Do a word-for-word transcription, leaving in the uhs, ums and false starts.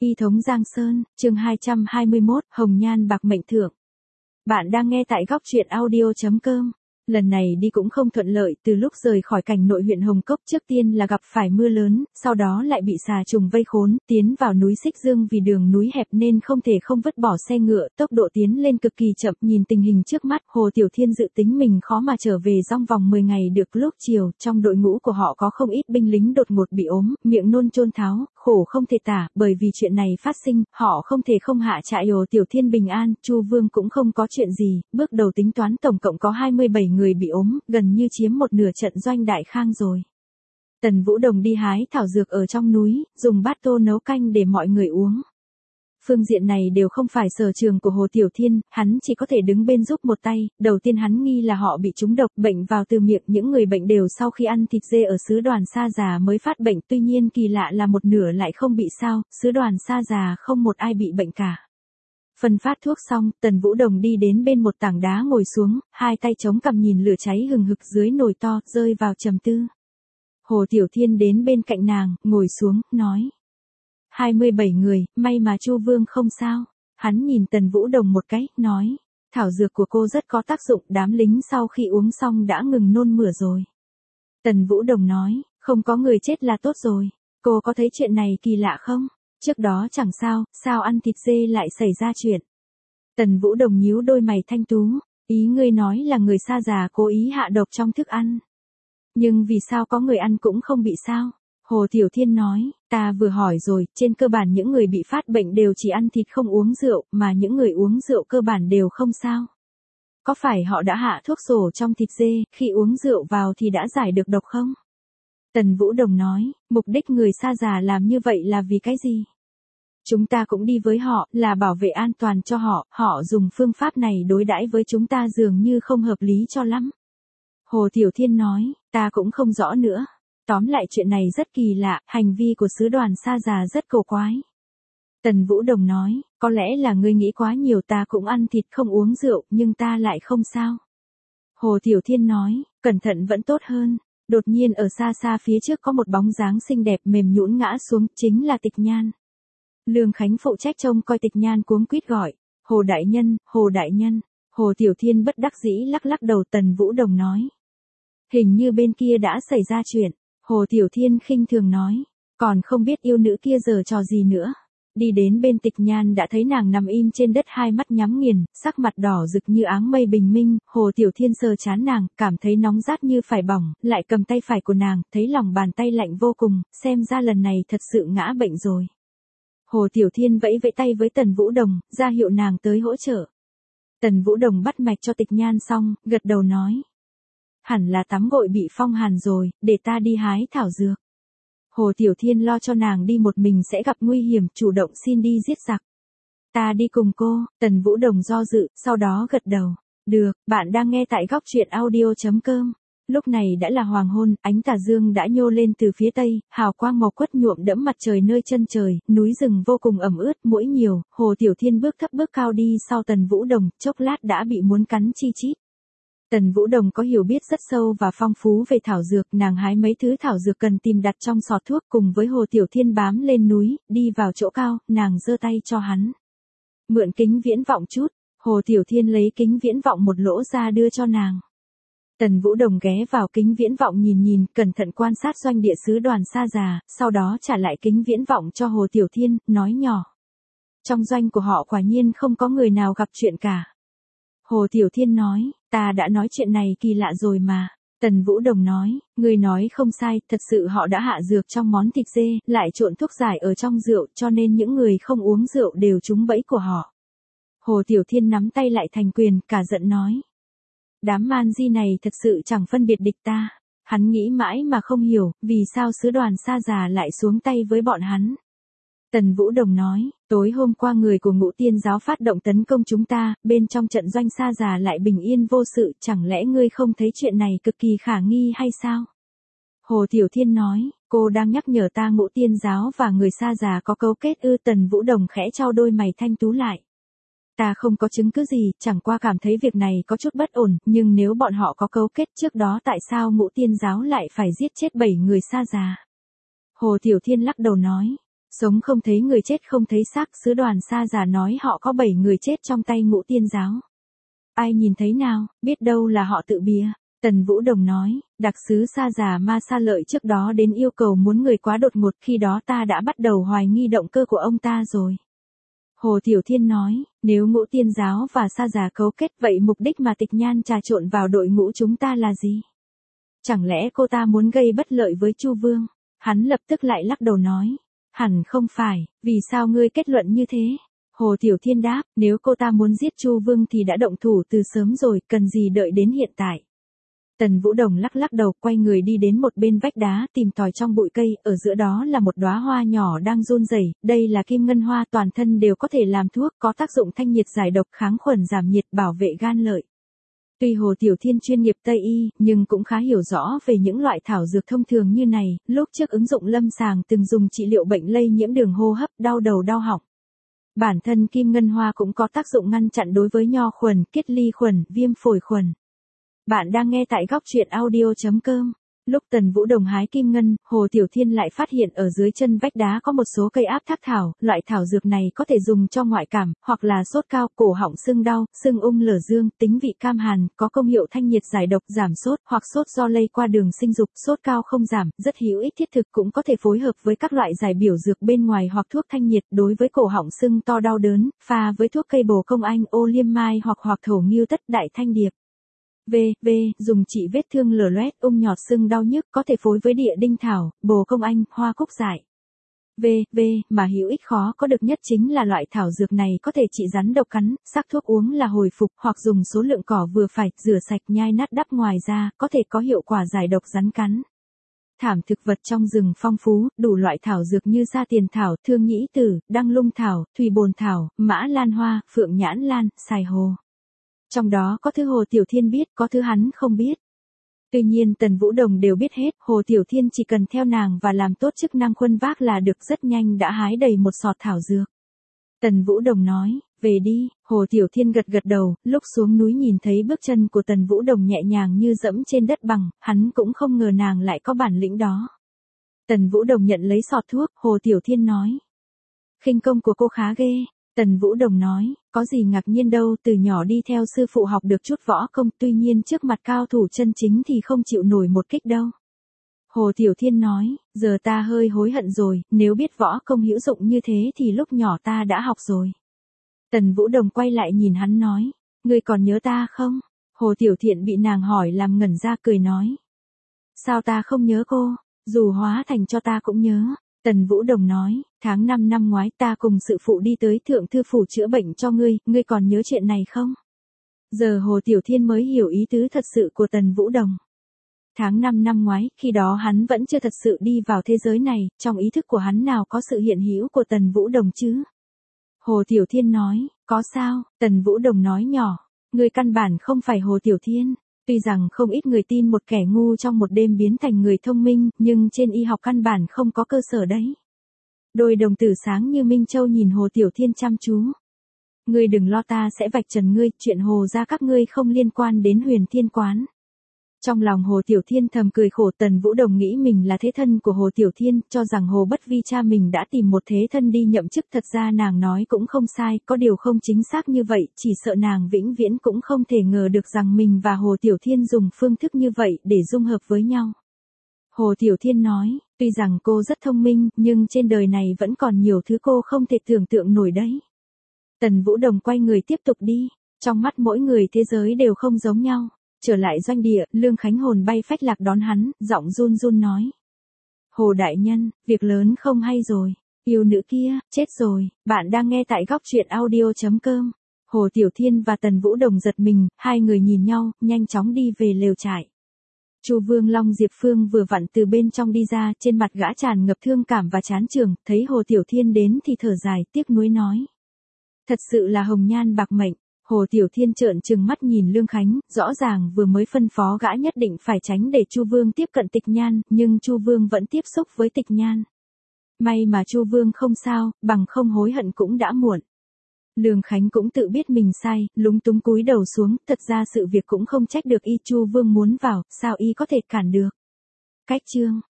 Y thống Giang Sơn, chương hai trăm hai mươi mốt, Hồng Nhan Bạc Mệnh Thượng. Bạn đang nghe tại góc truyện audio chấm com. Lần này đi cũng không thuận lợi, từ lúc rời khỏi cảnh nội huyện Hồng Cốc trước tiên là gặp phải mưa lớn, sau đó lại bị xà trùng vây khốn, tiến vào núi Xích Dương vì đường núi hẹp nên không thể không vứt bỏ xe ngựa, tốc độ tiến lên cực kỳ chậm. Nhìn tình hình trước mắt, Hồ Tiểu Thiên dự tính mình khó mà trở về trong vòng mười ngày được. Lúc chiều, trong đội ngũ của họ có không ít binh lính đột ngột bị ốm, miệng nôn chôn tháo, khổ không thể tả, bởi vì chuyện này phát sinh, họ không thể không hạ trại. Hồ Tiểu Thiên bình an, Chu Vương cũng không có chuyện gì, bước đầu tính toán tổng cộng có hai mươi bảy người bị ốm, gần như chiếm một nửa trận doanh Đại Khang rồi. Tần Vũ Đồng đi hái thảo dược ở trong núi, dùng bát tô nấu canh để mọi người uống. Phương diện này đều không phải sở trường của Hồ Tiểu Thiên, hắn chỉ có thể đứng bên giúp một tay. Đầu tiên hắn nghi là họ bị trúng độc, bệnh vào từ miệng. Những người bệnh đều sau khi ăn thịt dê ở xứ Đoàn Sa Già mới phát bệnh, tuy nhiên kỳ lạ là một nửa lại không bị sao, xứ Đoàn Sa Già không một ai bị bệnh cả. Phân phát thuốc xong, Tần Vũ Đồng đi đến bên một tảng đá ngồi xuống, hai tay chống cằm nhìn lửa cháy hừng hực dưới nồi to, rơi vào trầm tư. Hồ Tiểu Thiên đến bên cạnh nàng, ngồi xuống, nói. hai mươi bảy người, may mà Chu Vương không sao. Hắn nhìn Tần Vũ Đồng một cái, nói. Thảo dược của cô rất có tác dụng, đám lính sau khi uống xong đã ngừng nôn mửa rồi. Tần Vũ Đồng nói, không có người chết là tốt rồi. Cô có thấy chuyện này kỳ lạ không? Trước đó chẳng sao, sao ăn thịt dê lại xảy ra chuyện? Tần Vũ Đồng nhíu đôi mày thanh tú, ý ngươi nói là người Sa Già cố ý hạ độc trong thức ăn. Nhưng vì sao có người ăn cũng không bị sao? Hồ Tiểu Thiên nói, ta vừa hỏi rồi, trên cơ bản những người bị phát bệnh đều chỉ ăn thịt không uống rượu, mà những người uống rượu cơ bản đều không sao. Có phải họ đã hạ thuốc sổ trong thịt dê, khi uống rượu vào thì đã giải được độc không? Tần Vũ Đồng nói, mục đích người Sa Già làm như vậy là vì cái gì? Chúng ta cũng đi với họ, là bảo vệ an toàn cho họ, họ dùng phương pháp này đối đãi với chúng ta dường như không hợp lý cho lắm. Hồ Tiểu Thiên nói, ta cũng không rõ nữa. Tóm lại chuyện này rất kỳ lạ, hành vi của sứ đoàn Sa Già rất cổ quái. Tần Vũ Đồng nói, có lẽ là ngươi nghĩ quá nhiều, ta cũng ăn thịt không uống rượu, nhưng ta lại không sao. Hồ Tiểu Thiên nói, cẩn thận vẫn tốt hơn. Đột nhiên ở xa xa phía trước có một bóng dáng xinh đẹp mềm nhũn ngã xuống, chính là Tịch Nhan. Lương Khánh phụ trách trông coi Tịch Nhan cuống quýt gọi, Hồ Đại Nhân, Hồ Đại Nhân. Hồ Tiểu Thiên bất đắc dĩ lắc lắc đầu. Tần Vũ Đồng nói, hình như bên kia đã xảy ra chuyện. Hồ Tiểu Thiên khinh thường nói, còn không biết yêu nữ kia giờ trò gì nữa. Đi đến bên Tịch Nhan đã thấy nàng nằm im trên đất, hai mắt nhắm nghiền, sắc mặt đỏ rực như áng mây bình minh. Hồ Tiểu Thiên sờ trán nàng, cảm thấy nóng rát như phải bỏng, lại cầm tay phải của nàng, thấy lòng bàn tay lạnh vô cùng, xem ra lần này thật sự ngã bệnh rồi. Hồ Tiểu Thiên vẫy vẫy tay với Tần Vũ Đồng, ra hiệu nàng tới hỗ trợ. Tần Vũ Đồng bắt mạch cho Tịch Nhan xong, gật đầu nói. Hẳn là tắm gội bị phong hàn rồi, để ta đi hái thảo dược. Hồ Tiểu Thiên lo cho nàng đi một mình sẽ gặp nguy hiểm, chủ động xin đi giết giặc. Ta đi cùng cô. Tần Vũ Đồng do dự, sau đó gật đầu. Được, bạn đang nghe tại góc truyện audio chấm com. Lúc này đã là hoàng hôn, ánh tà dương đã nhô lên từ phía tây, hào quang màu quất nhuộm đẫm mặt trời nơi chân trời, núi rừng vô cùng ẩm ướt, muỗi nhiều. Hồ Tiểu Thiên bước thấp bước cao đi sau Tần Vũ Đồng, chốc lát đã bị muốn cắn chi chít. Tần Vũ Đồng có hiểu biết rất sâu và phong phú về thảo dược, nàng hái mấy thứ thảo dược cần tìm đặt trong sọt thuốc, cùng với Hồ Tiểu Thiên bám lên núi, đi vào chỗ cao, nàng giơ tay cho hắn. Mượn kính viễn vọng chút. Hồ Tiểu Thiên lấy kính viễn vọng một lỗ ra đưa cho nàng. Tần Vũ Đồng ghé vào kính viễn vọng nhìn nhìn, cẩn thận quan sát doanh địa sứ đoàn Sa Già, sau đó trả lại kính viễn vọng cho Hồ Tiểu Thiên, nói nhỏ. Trong doanh của họ quả nhiên không có người nào gặp chuyện cả. Hồ Tiểu Thiên nói, ta đã nói chuyện này kỳ lạ rồi mà. Tần Vũ Đồng nói, người nói không sai, thật sự họ đã hạ dược trong món thịt dê, lại trộn thuốc giải ở trong rượu, cho nên những người không uống rượu đều trúng bẫy của họ. Hồ Tiểu Thiên nắm tay lại thành quyền, cả giận nói. Đám man di này thật sự chẳng phân biệt địch ta. Hắn nghĩ mãi mà không hiểu, vì sao sứ đoàn Sa Già lại xuống tay với bọn hắn. Tần Vũ Đồng nói, tối hôm qua người của Ngũ Tiên giáo phát động tấn công chúng ta, bên trong trận doanh Sa Già lại bình yên vô sự, chẳng lẽ ngươi không thấy chuyện này cực kỳ khả nghi hay sao? Hồ Tiểu Thiên nói, cô đang nhắc nhở ta Ngũ Tiên giáo và người Sa Già có cấu kết ư? Tần Vũ Đồng khẽ chau đôi mày thanh tú lại. Ta không có chứng cứ gì, chẳng qua cảm thấy việc này có chút bất ổn, nhưng nếu bọn họ có cấu kết trước đó tại sao Ngũ Tiên giáo lại phải giết chết bảy người Sa Già? Hồ Tiểu Thiên lắc đầu nói. Sống không thấy người chết không thấy xác, sứ đoàn Sa Già nói họ có bảy người chết trong tay Ngũ Tiên giáo. Ai nhìn thấy nào, biết đâu là họ tự bịa. Tần Vũ Đồng nói, đặc sứ Sa Già Ma Sa Lợi trước đó đến yêu cầu muốn người quá đột ngột, khi đó ta đã bắt đầu hoài nghi động cơ của ông ta rồi. Hồ Tiểu Thiên nói, nếu Ngũ Tiên giáo và Sa Già cấu kết vậy mục đích mà Tịch Nhan trà trộn vào đội ngũ chúng ta là gì? Chẳng lẽ cô ta muốn gây bất lợi với Chu Vương? Hắn lập tức lại lắc đầu nói, hẳn không phải, vì sao ngươi kết luận như thế? Hồ Tiểu Thiên đáp, nếu cô ta muốn giết Chu Vương thì đã động thủ từ sớm rồi, cần gì đợi đến hiện tại. Tần Vũ Đồng lắc lắc đầu, quay người đi đến một bên vách đá, tìm tòi trong bụi cây, ở giữa đó là một đóa hoa nhỏ đang run rẩy, đây là kim ngân hoa, toàn thân đều có thể làm thuốc, có tác dụng thanh nhiệt giải độc, kháng khuẩn giảm nhiệt, bảo vệ gan lợi. Tuy Hồ Tiểu Thiên chuyên nghiệp Tây y, nhưng cũng khá hiểu rõ về những loại thảo dược thông thường như này, lúc trước ứng dụng lâm sàng từng dùng trị liệu bệnh lây nhiễm đường hô hấp, đau đầu đau họng. Bản thân kim ngân hoa cũng có tác dụng ngăn chặn đối với nho khuẩn, kết ly khuẩn, viêm phổi khuẩn. Bạn đang nghe tại góc truyện audio chấm com. Lúc Tần Vũ Đồng hái kim ngân, Hồ Tiểu Thiên lại phát hiện ở dưới chân vách đá có một số cây áp thác thảo, loại thảo dược này có thể dùng cho ngoại cảm, hoặc là sốt cao, cổ họng sưng đau, sưng ung lở dương, tính vị cam hàn, có công hiệu thanh nhiệt giải độc, giảm sốt, hoặc sốt do lây qua đường sinh dục, sốt cao không giảm, rất hữu ích thiết thực, cũng có thể phối hợp với các loại giải biểu dược bên ngoài hoặc thuốc thanh nhiệt đối với cổ họng sưng to đau đớn, pha với thuốc cây bồ công anh, ô liêm mai hoặc hoặc thổ ngưu tất, đại thanh điệp. V, V, dùng trị vết thương lở loét, ung nhọt sưng đau nhức, có thể phối với địa đinh thảo, bồ công anh, hoa cúc dại. V, V, mà hữu ích khó có được nhất chính là loại thảo dược này có thể trị rắn độc cắn, sắc thuốc uống là hồi phục, hoặc dùng số lượng cỏ vừa phải, rửa sạch nhai nát đắp, ngoài ra, có thể có hiệu quả giải độc rắn cắn. Thảm thực vật trong rừng phong phú, đủ loại thảo dược như sa tiền thảo, thương nhĩ tử, đăng lung thảo, thùy bồn thảo, mã lan hoa, phượng nhãn lan, sài hồ. Trong đó có thứ Hồ Tiểu Thiên biết, có thứ hắn không biết. Tuy nhiên Tần Vũ Đồng đều biết hết, Hồ Tiểu Thiên chỉ cần theo nàng và làm tốt chức năng khuân vác là được, rất nhanh đã hái đầy một sọt thảo dược. Tần Vũ Đồng nói, về đi, Hồ Tiểu Thiên gật gật đầu, lúc xuống núi nhìn thấy bước chân của Tần Vũ Đồng nhẹ nhàng như dẫm trên đất bằng, hắn cũng không ngờ nàng lại có bản lĩnh đó. Tần Vũ Đồng nhận lấy sọt thuốc, Hồ Tiểu Thiên nói, khinh công của cô khá ghê. Tần Vũ Đồng nói, có gì ngạc nhiên đâu, từ nhỏ đi theo sư phụ học được chút võ công, tuy nhiên trước mặt cao thủ chân chính thì không chịu nổi một kích đâu. Hồ Tiểu Thiên nói, giờ ta hơi hối hận rồi, nếu biết võ công hữu dụng như thế thì lúc nhỏ ta đã học rồi. Tần Vũ Đồng quay lại nhìn hắn nói, ngươi còn nhớ ta không? Hồ Tiểu Thiện bị nàng hỏi làm ngẩn ra, cười nói, sao ta không nhớ cô, dù hóa thành cho ta cũng nhớ. Tần Vũ Đồng nói, tháng năm năm ngoái ta cùng sự phụ đi tới thượng thư phủ chữa bệnh cho ngươi, ngươi còn nhớ chuyện này không? Giờ Hồ Tiểu Thiên mới hiểu ý tứ thật sự của Tần Vũ Đồng. Tháng năm năm ngoái, khi đó hắn vẫn chưa thật sự đi vào thế giới này, trong ý thức của hắn nào có sự hiện hữu của Tần Vũ Đồng chứ? Hồ Tiểu Thiên nói, có sao? Tần Vũ Đồng nói nhỏ, ngươi căn bản không phải Hồ Tiểu Thiên. Tuy rằng không ít người tin một kẻ ngu trong một đêm biến thành người thông minh, nhưng trên y học căn bản không có cơ sở đấy. Đôi đồng tử sáng như Minh Châu nhìn Hồ Tiểu Thiên chăm chú. Ngươi đừng lo, ta sẽ vạch trần ngươi, chuyện Hồ gia các ngươi không liên quan đến Huyền Thiên Quán. Trong lòng Hồ Tiểu Thiên thầm cười khổ, Tần Vũ Đồng nghĩ mình là thế thân của Hồ Tiểu Thiên, cho rằng Hồ Bất Vi cha mình đã tìm một thế thân đi nhậm chức, thật ra nàng nói cũng không sai, có điều không chính xác như vậy, chỉ sợ nàng vĩnh viễn cũng không thể ngờ được rằng mình và Hồ Tiểu Thiên dùng phương thức như vậy để dung hợp với nhau. Hồ Tiểu Thiên nói, tuy rằng cô rất thông minh, nhưng trên đời này vẫn còn nhiều thứ cô không thể tưởng tượng nổi đấy. Tần Vũ Đồng quay người tiếp tục đi, trong mắt mỗi người thế giới đều không giống nhau. Trở lại doanh địa, Lương Khánh hồn bay phách lạc đón hắn, giọng run run nói. Hồ đại nhân, việc lớn không hay rồi, yêu nữ kia, chết rồi, bạn đang nghe tại góc truyện audio chấm com. Hồ Tiểu Thiên và Tần Vũ Đồng giật mình, hai người nhìn nhau, nhanh chóng đi về lều trại. Chu Vương Long Diệp Phương vừa vặn từ bên trong đi ra, trên mặt gã tràn ngập thương cảm và chán chường, thấy Hồ Tiểu Thiên đến thì thở dài, tiếc nuối nói. Thật sự là hồng nhan bạc mệnh. Hồ Tiểu Thiên trợn trừng mắt nhìn Lương Khánh, rõ ràng vừa mới phân phó gã nhất định phải tránh để Chu Vương tiếp cận Tịch Nhan, nhưng Chu Vương vẫn tiếp xúc với Tịch Nhan. May mà Chu Vương không sao, bằng không hối hận cũng đã muộn. Lương Khánh cũng tự biết mình sai, lúng túng cúi đầu xuống, thật ra sự việc cũng không trách được y, Chu Vương muốn vào, sao y có thể cản được. Cách chương